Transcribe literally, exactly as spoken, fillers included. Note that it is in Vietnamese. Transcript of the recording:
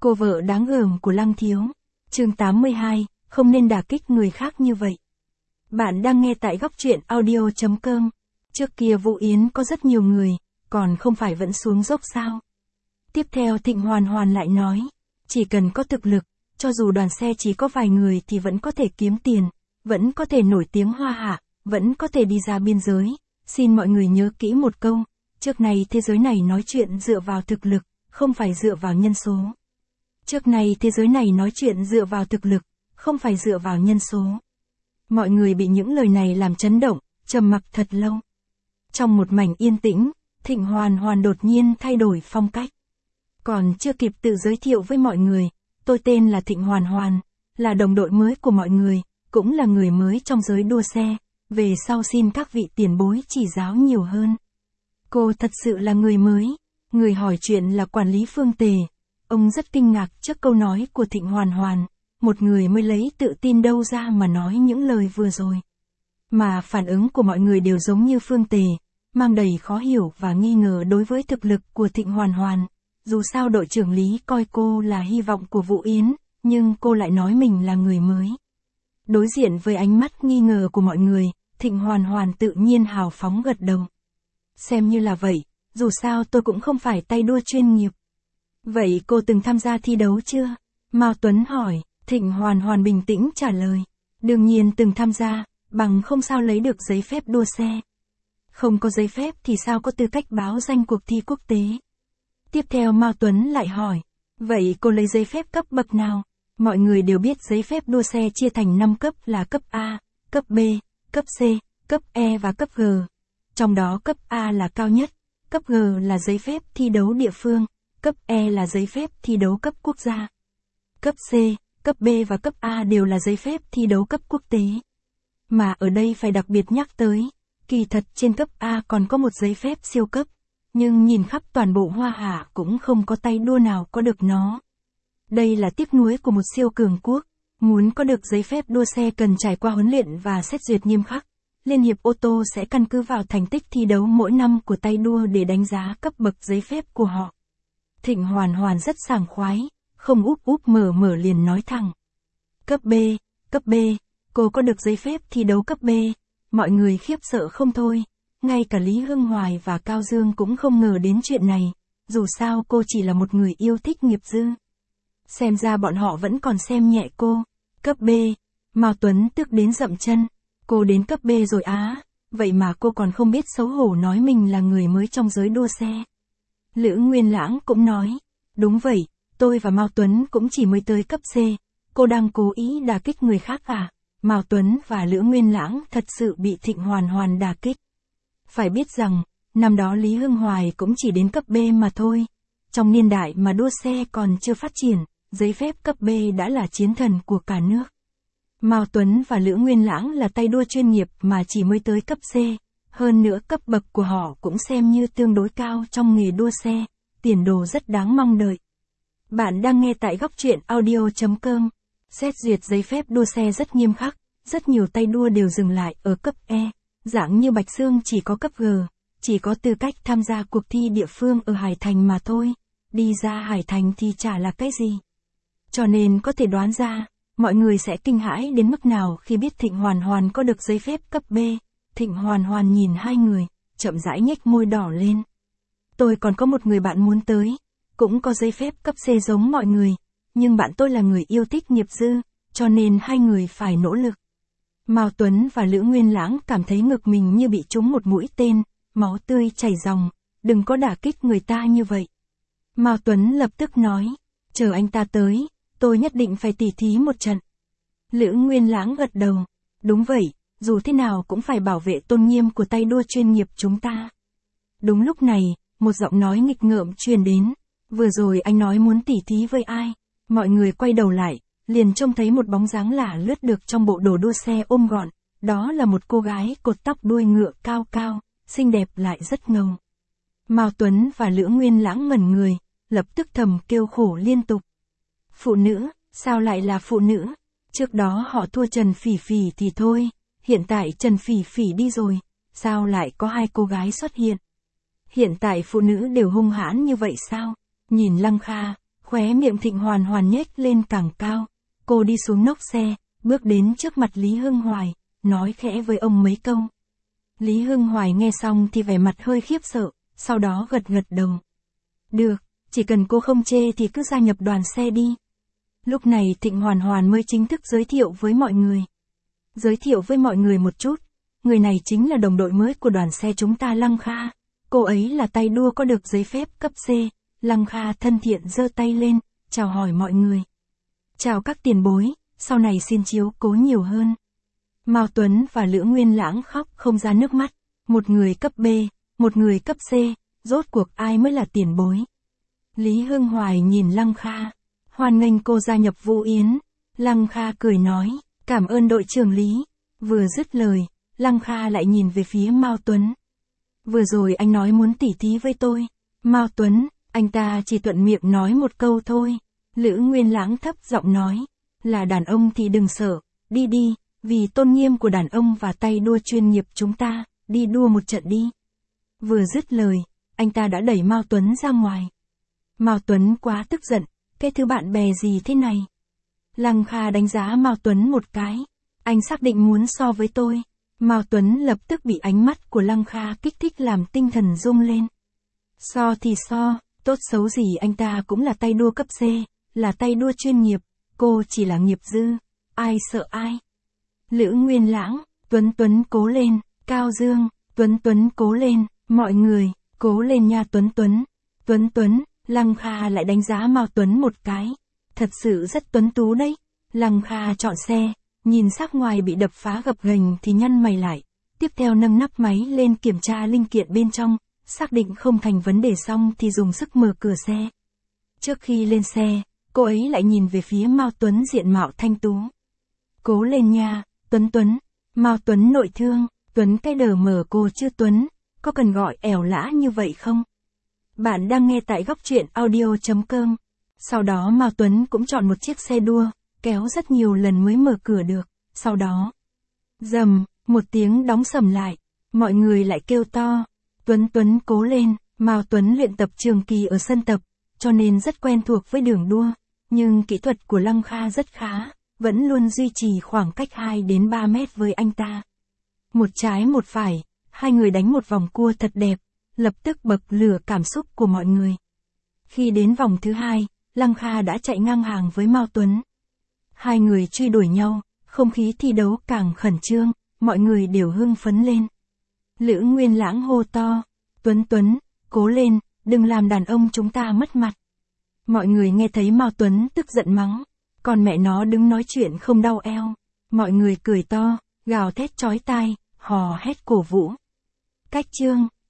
Cô vợ đáng gờm của Lăng Thiếu. Chương tám mươi hai, không nên đả kích người khác như vậy. Bạn đang nghe tại góc truyện audio chấm com. Trước kia Vũ Yến có rất nhiều người, còn không phải vẫn xuống dốc sao? Tiếp theo Thịnh Hoàn Hoàn lại nói, chỉ cần có thực lực, cho dù đoàn xe chỉ có vài người thì vẫn có thể kiếm tiền, vẫn có thể nổi tiếng hoa hạ, vẫn có thể đi ra biên giới. Xin mọi người nhớ kỹ một câu, trước này thế giới này nói chuyện dựa vào thực lực, không phải dựa vào nhân số. Trước này thế giới này nói chuyện dựa vào thực lực, không phải dựa vào nhân số. Mọi người bị những lời này làm chấn động, trầm mặc thật lâu. Trong một mảnh yên tĩnh, Thịnh Hoàn Hoàn đột nhiên thay đổi phong cách. Còn chưa kịp tự giới thiệu với mọi người, tôi tên là Thịnh Hoàn Hoàn, là đồng đội mới của mọi người, cũng là người mới trong giới đua xe, về sau xin các vị tiền bối chỉ giáo nhiều hơn. Cô thật sự là người mới, người hỏi chuyện là quản lý Phương Tề. Ông rất kinh ngạc trước câu nói của Thịnh Hoàn Hoàn, một người mới lấy tự tin đâu ra mà nói những lời vừa rồi. Mà phản ứng của mọi người đều giống như Phương Tề, mang đầy khó hiểu và nghi ngờ đối với thực lực của Thịnh Hoàn Hoàn. Dù sao đội trưởng Lý coi cô là hy vọng của Vũ Yến, nhưng cô lại nói mình là người mới. Đối diện với ánh mắt nghi ngờ của mọi người, Thịnh Hoàn Hoàn tự nhiên hào phóng gật đầu. Xem như là vậy, dù sao tôi cũng không phải tay đua chuyên nghiệp. Vậy cô từng tham gia thi đấu chưa? Mao Tuấn hỏi. Thịnh Hoàn Hoàn bình tĩnh trả lời. Đương nhiên từng tham gia, bằng không sao lấy được giấy phép đua xe. Không có giấy phép thì sao có tư cách báo danh cuộc thi quốc tế? Tiếp theo Mao Tuấn lại hỏi. Vậy cô lấy giấy phép cấp bậc nào? Mọi người đều biết giấy phép đua xe chia thành năm cấp là cấp A, cấp B, cấp C, cấp E và cấp G. Trong đó cấp A là cao nhất, cấp G là giấy phép thi đấu địa phương, cấp E là giấy phép thi đấu cấp quốc gia. Cấp C, cấp B và cấp A đều là giấy phép thi đấu cấp quốc tế. Mà ở đây phải đặc biệt nhắc tới, kỳ thật trên cấp A còn có một giấy phép siêu cấp, nhưng nhìn khắp toàn bộ Hoa Hạ cũng không có tay đua nào có được nó. Đây là tiếc nuối của một siêu cường quốc, muốn có được giấy phép đua xe cần trải qua huấn luyện và xét duyệt nghiêm khắc. Liên hiệp ô tô sẽ căn cứ vào thành tích thi đấu mỗi năm của tay đua để đánh giá cấp bậc giấy phép của họ. Thịnh Hoàn Hoàn rất sảng khoái, không úp úp mở mở liền nói thẳng. Cấp B, cấp B, cô có được giấy phép thi đấu cấp B. Mọi người khiếp sợ không thôi, ngay cả Lý Hưng Hoài và Cao Dương cũng không ngờ đến chuyện này, dù sao cô chỉ là một người yêu thích nghiệp dư. Xem ra bọn họ vẫn còn xem nhẹ cô. Cấp B, Mao Tuấn tức đến dậm chân. Cô đến cấp B rồi á, vậy mà cô còn không biết xấu hổ nói mình là người mới trong giới đua xe. Lữ Nguyên Lãng cũng nói, đúng vậy, tôi và Mao Tuấn cũng chỉ mới tới cấp C, cô đang cố ý đả kích người khác à? Mao Tuấn và Lữ Nguyên Lãng thật sự bị Thịnh Hoàn Hoàn đả kích. Phải biết rằng, năm đó Lý Hưng Hoài cũng chỉ đến cấp B mà thôi. Trong niên đại mà đua xe còn chưa phát triển, giấy phép cấp B đã là chiến thần của cả nước. Mao Tuấn và Lữ Nguyên Lãng là tay đua chuyên nghiệp mà chỉ mới tới cấp C, hơn nữa cấp bậc của họ cũng xem như tương đối cao trong nghề đua xe, tiền đồ rất đáng mong đợi. Bạn đang nghe tại góc truyện audio chấm com. Xét duyệt giấy phép đua xe rất nghiêm khắc, rất nhiều tay đua đều dừng lại ở cấp E, dạng như Bạch Sương chỉ có cấp G, chỉ có tư cách tham gia cuộc thi địa phương ở Hải Thành mà thôi, đi ra Hải Thành thì chả là cái gì. Cho nên có thể đoán ra, mọi người sẽ kinh hãi đến mức nào khi biết Thịnh Hoàn Hoàn có được giấy phép cấp B. Thịnh Hoàn Hoàn nhìn hai người, chậm rãi nhếch môi đỏ lên. Tôi còn có một người bạn muốn tới, cũng có giấy phép cấp C giống mọi người, nhưng bạn tôi là người yêu thích nghiệp dư, cho nên hai người phải nỗ lực. Mao Tuấn và Lữ Nguyên Lãng cảm thấy ngực mình như bị trúng một mũi tên, máu tươi chảy ròng, đừng có đả kích người ta như vậy. Mao Tuấn lập tức nói, chờ anh ta tới, tôi nhất định phải tỉ thí một trận. Lữ Nguyên Lãng gật đầu, đúng vậy, dù thế nào cũng phải bảo vệ tôn nghiêm của tay đua chuyên nghiệp chúng ta. Đúng lúc này, một giọng nói nghịch ngợm truyền đến, vừa rồi anh nói muốn tỉ thí với ai? Mọi người quay đầu lại, liền trông thấy một bóng dáng lạ lướt được trong bộ đồ đua xe ôm gọn, đó là một cô gái cột tóc đuôi ngựa cao cao, xinh đẹp lại rất ngầu. Mao Tuấn và Lữ Nguyên Lãng ngẩn người, lập tức thầm kêu khổ liên tục. Phụ nữ, sao lại là phụ nữ? Trước đó họ thua Trần Phỉ Phỉ thì thôi, hiện tại Trần Phỉ Phỉ đi rồi, sao lại có hai cô gái xuất hiện? Hiện tại phụ nữ đều hung hãn như vậy sao? Nhìn Lăng Kha, Khóe miệng Thịnh Hoàn Hoàn nhếch lên càng cao. Cô đi xuống nóc xe, bước đến trước mặt Lý Hưng Hoài, nói khẽ với ông mấy câu. Lý Hưng Hoài nghe xong thì vẻ mặt hơi khiếp sợ, sau đó gật gật đầu. Được, chỉ cần cô không chê thì cứ gia nhập đoàn xe đi. Lúc này Thịnh Hoàn Hoàn mới chính thức giới thiệu với mọi người. Giới thiệu với mọi người một chút, người này chính là đồng đội mới của đoàn xe chúng ta Lăng Kha. Cô ấy là tay đua có được giấy phép cấp C. Lăng Kha thân thiện giơ tay lên, chào hỏi mọi người. Chào các tiền bối, sau này xin chiếu cố nhiều hơn. Mao Tuấn và Lữ Nguyên Lãng khóc không ra nước mắt. Một người cấp B, một người cấp C, rốt cuộc ai mới là tiền bối. Lý Hưng Hoài nhìn Lăng Kha, hoan nghênh cô gia nhập Vũ Yến. Lăng Kha cười nói, cảm ơn đội trưởng Lý. Vừa dứt lời, Lăng Kha lại nhìn về phía Mao Tuấn. Vừa rồi anh nói muốn tỉ thí với tôi. Mao Tuấn, anh ta chỉ thuận miệng nói một câu thôi. Lữ Nguyên Lãng thấp giọng nói, là đàn ông thì đừng sợ, đi đi, vì tôn nghiêm của đàn ông và tay đua chuyên nghiệp chúng ta, đi đua một trận đi. Vừa dứt lời, anh ta đã đẩy Mao Tuấn ra ngoài. Mao Tuấn quá tức giận, cái thứ bạn bè gì thế này? Lăng Kha đánh giá Mao Tuấn một cái, anh xác định muốn so với tôi. Mao Tuấn lập tức bị ánh mắt của Lăng Kha kích thích làm tinh thần rung lên. So thì so, tốt xấu gì anh ta cũng là tay đua cấp C, là tay đua chuyên nghiệp, cô chỉ là nghiệp dư, ai sợ ai. Lữ Nguyên Lãng, Tuấn Tuấn cố lên, Cao Dương, Tuấn Tuấn cố lên, mọi người, cố lên nha Tuấn Tuấn. Tuấn Tuấn, Lăng Kha lại đánh giá Mao Tuấn một cái, thật sự rất tuấn tú đấy. Lăng Kha chọn xe, nhìn sắc ngoài bị đập phá gập ghềnh thì nhăn mày lại, tiếp theo nâng nắp máy lên kiểm tra linh kiện bên trong, xác định không thành vấn đề xong thì dùng sức mở cửa xe. Trước khi lên xe, cô ấy lại nhìn về phía Mao Tuấn diện mạo thanh tú. Cố lên nha, Tuấn Tuấn. Mao Tuấn nội thương, Tuấn cái đờ mở cô chưa Tuấn, có cần gọi ẻo lã như vậy không? Bạn đang nghe tại góc truyện audio chấm com. Sau đó Mao Tuấn cũng chọn một chiếc xe đua, kéo rất nhiều lần mới mở cửa được, sau đó. Dầm, một tiếng đóng sầm lại, mọi người lại kêu to. Tuấn Tuấn cố lên, Mao Tuấn luyện tập trường kỳ ở sân tập, cho nên rất quen thuộc với đường đua, nhưng kỹ thuật của Lăng Kha rất khá, vẫn luôn duy trì khoảng cách hai đến ba mét với anh ta. Một trái một phải, hai người đánh một vòng cua thật đẹp, lập tức bậc lửa cảm xúc của mọi người. Khi đến vòng thứ hai, Lăng Kha đã chạy ngang hàng với Mao Tuấn. Hai người truy đuổi nhau, không khí thi đấu càng khẩn trương, mọi người đều hưng phấn lên. Lữ Nguyên Lãng hô to, Tuấn Tuấn, cố lên, đừng làm đàn ông chúng ta mất mặt. Mọi người nghe thấy Mao Tuấn tức giận mắng, còn mẹ nó đứng nói chuyện không đau eo. Mọi người cười to, gào thét chói tai, hò hét cổ vũ. Cách chương